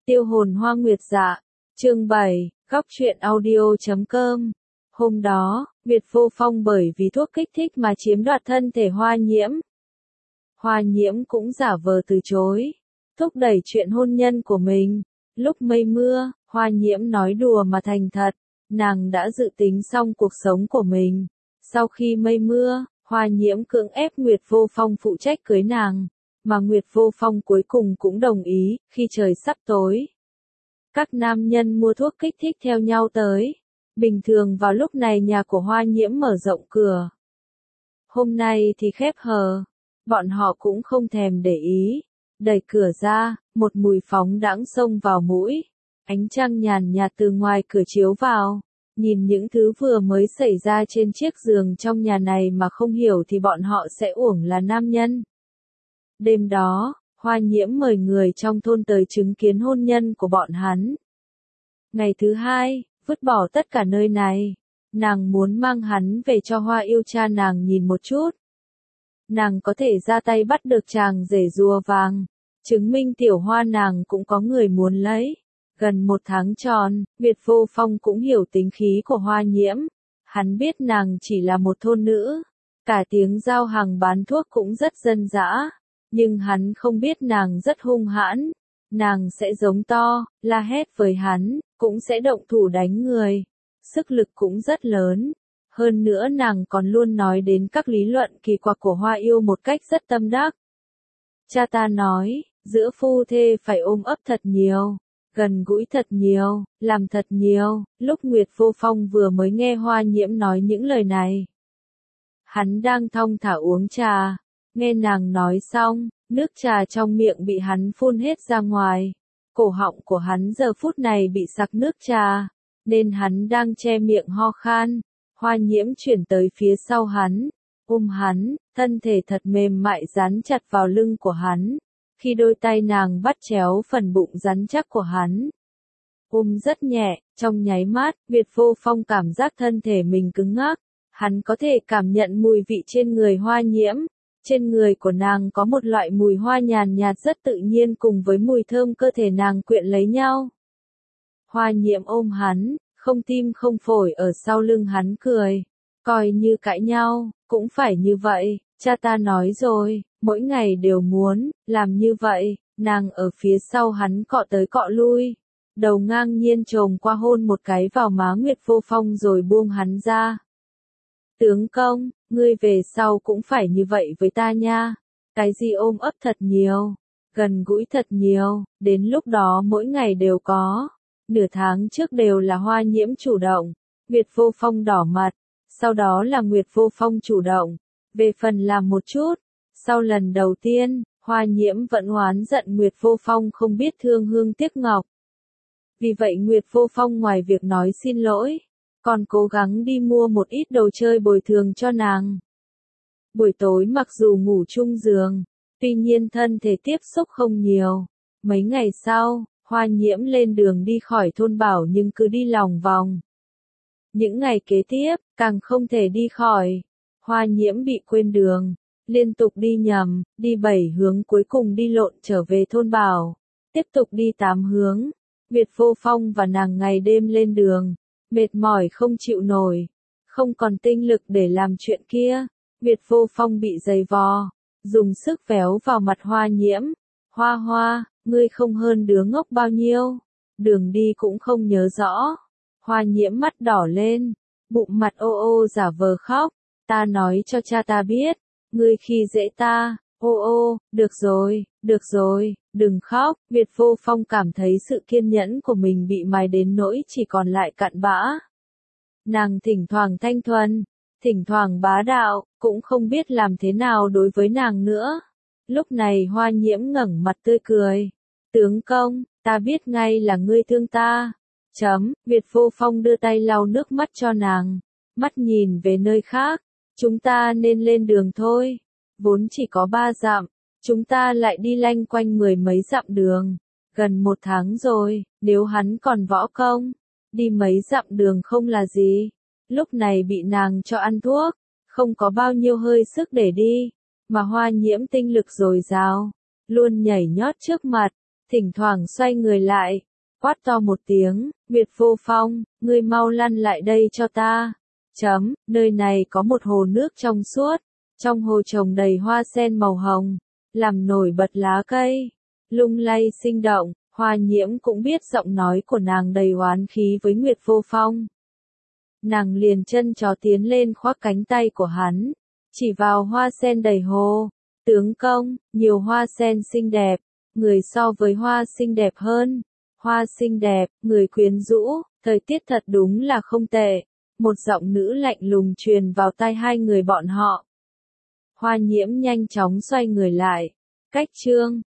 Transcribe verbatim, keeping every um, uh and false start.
Tiêu hồn hoa nguyệt dạ. Chương bảy, góc truyện audio chấm com. Hôm đó, Nguyệt Vô Phong bởi vì thuốc kích thích mà chiếm đoạt thân thể Hoa Nhiễm. Hoa Nhiễm cũng giả vờ từ chối, thúc đẩy chuyện hôn nhân của mình. Lúc mây mưa, Hoa Nhiễm nói đùa mà thành thật, nàng đã dự tính xong cuộc sống của mình. Sau khi mây mưa, Hoa Nhiễm cưỡng ép Nguyệt Vô Phong phụ trách cưới nàng, mà Nguyệt Vô Phong cuối cùng cũng đồng ý. Khi trời sắp tối, các nam nhân mua thuốc kích thích theo nhau tới. Bình thường vào lúc này nhà của Hoa Nhiễm mở rộng cửa. Hôm nay thì khép hờ, bọn họ cũng không thèm để ý. Đẩy cửa ra, một mùi phóng đãng xông vào mũi. Ánh trăng nhàn nhạt từ ngoài cửa chiếu vào. Nhìn những thứ vừa mới xảy ra trên chiếc giường trong nhà này mà không hiểu thì bọn họ sẽ uổng là nam nhân. Đêm đó, Hoa Nhiễm mời người trong thôn tới chứng kiến hôn nhân của bọn hắn. Ngày thứ hai, vứt bỏ tất cả nơi này, nàng muốn mang hắn về cho Hoa yêu cha nàng nhìn một chút. Nàng có thể ra tay bắt được chàng rể rùa vàng, chứng minh tiểu Hoa nàng cũng có người muốn lấy. Gần một tháng tròn, Nguyệt Vô Phong cũng hiểu tính khí của Hoa Nhiễm. Hắn biết nàng chỉ là một thôn nữ, cả tiếng giao hàng bán thuốc cũng rất dân dã. Nhưng hắn không biết nàng rất hung hãn. Nàng sẽ giống to, la hét với hắn, cũng sẽ động thủ đánh người. Sức lực cũng rất lớn. Hơn nữa nàng còn luôn nói đến các lý luận kỳ quặc của Hoa yêu một cách rất tâm đắc. Cha ta nói, giữa phu thê phải ôm ấp thật nhiều, gần gũi thật nhiều, làm thật nhiều. Lúc Nguyệt Vô Phong vừa mới nghe Hoa Nhiễm nói những lời này, hắn đang thong thả uống trà. Nghe nàng nói xong, nước trà trong miệng bị hắn phun hết ra ngoài. Cổ họng của hắn giờ phút này bị sặc nước trà, nên hắn đang che miệng ho khan. Hoa Nhiễm chuyển tới phía sau hắn, ôm hắn, thân thể thật mềm mại dán chặt vào lưng của hắn. Khi đôi tay nàng bắt chéo phần bụng rắn chắc của hắn, ôm rất nhẹ, trong nháy mắt, Nguyệt Vô Phong cảm giác thân thể mình cứng ngắc. Hắn có thể cảm nhận mùi vị trên người Hoa Nhiễm. Trên người của nàng có một loại mùi hoa nhàn nhạt rất tự nhiên cùng với mùi thơm cơ thể nàng quyện lấy nhau. Hoa Nhiễm ôm hắn, không tim không phổi ở sau lưng hắn cười. Coi như cãi nhau, cũng phải như vậy, cha ta nói rồi, mỗi ngày đều muốn, làm như vậy. Nàng ở phía sau hắn cọ tới cọ lui, đầu ngang nhiên chồm qua hôn một cái vào má Nguyệt Vô Phong rồi buông hắn ra. Tướng công, ngươi về sau cũng phải như vậy với ta nha. Cái gì ôm ấp thật nhiều, gần gũi thật nhiều, đến lúc đó mỗi ngày đều có. Nửa tháng trước đều là Hoa Nhiễm chủ động, Nguyệt Vô Phong đỏ mặt, sau đó là Nguyệt Vô Phong chủ động. Về phần làm một chút, sau lần đầu tiên, Hoa Nhiễm vẫn oán giận Nguyệt Vô Phong không biết thương hương tiếc ngọc. Vì vậy Nguyệt Vô Phong ngoài việc nói xin lỗi, còn cố gắng đi mua một ít đồ chơi bồi thường cho nàng. Buổi tối mặc dù ngủ chung giường, tuy nhiên thân thể tiếp xúc không nhiều. Mấy ngày sau, Hoa Nhiễm lên đường đi khỏi thôn Bảo nhưng cứ đi lòng vòng. Những ngày kế tiếp, càng không thể đi khỏi. Hoa Nhiễm bị quên đường, liên tục đi nhầm, đi bảy hướng cuối cùng đi lộn trở về thôn Bảo. Tiếp tục đi tám hướng. Nguyệt Vô Phong và nàng ngày đêm lên đường. Mệt mỏi không chịu nổi, không còn tinh lực để làm chuyện kia. Nguyệt Vô Phong bị giày vò, dùng sức véo vào mặt Hoa Nhiễm. Hoa Hoa, ngươi không hơn đứa ngốc bao nhiêu, đường đi cũng không nhớ rõ. Hoa Nhiễm mắt đỏ lên, bụng mặt ô ô giả vờ khóc. Ta nói cho cha ta biết, ngươi khi dễ ta. Ô ô, được rồi, được rồi, đừng khóc. Nguyệt Vô Phong cảm thấy sự kiên nhẫn của mình bị mài đến nỗi chỉ còn lại cặn bã. Nàng thỉnh thoảng thanh thuần, thỉnh thoảng bá đạo, cũng không biết làm thế nào đối với nàng nữa. Lúc này Hoa Nhiễm ngẩng mặt tươi cười. Tướng công, ta biết ngay là ngươi thương ta. Chấm, Nguyệt Vô Phong đưa tay lau nước mắt cho nàng. Mắt nhìn về nơi khác, chúng ta nên lên đường thôi. Vốn chỉ có ba dặm, chúng ta lại đi lanh quanh mười mấy dặm đường. Gần một tháng rồi, nếu hắn còn võ công, đi mấy dặm đường không là gì. Lúc này bị nàng cho ăn thuốc, không có bao nhiêu hơi sức để đi, mà Hoa Nhiễm tinh lực dồi dào, luôn nhảy nhót trước mặt. thỉnh thoảng xoay người lại, quát to một tiếng, Nguyệt Vô Phong, ngươi mau lăn lại đây cho ta. Chấm, nơi này có một hồ nước trong suốt, trong hồ trồng đầy hoa sen màu hồng, làm nổi bật lá cây, lung lay sinh động. Hoa Nhiễm cũng biết giọng nói của nàng đầy oán khí với Nguyệt Vô Phong. Nàng liền chân chó tiến lên khoác cánh tay của hắn, chỉ vào hoa sen đầy hồ. Tướng công, nhiều hoa sen xinh đẹp, người so với hoa xinh đẹp hơn. Hoa xinh đẹp, người quyến rũ, thời tiết thật đúng là không tệ. Một giọng nữ lạnh lùng truyền vào tai hai người bọn họ. Hoa Nhiễm nhanh chóng xoay người lại. Cách chương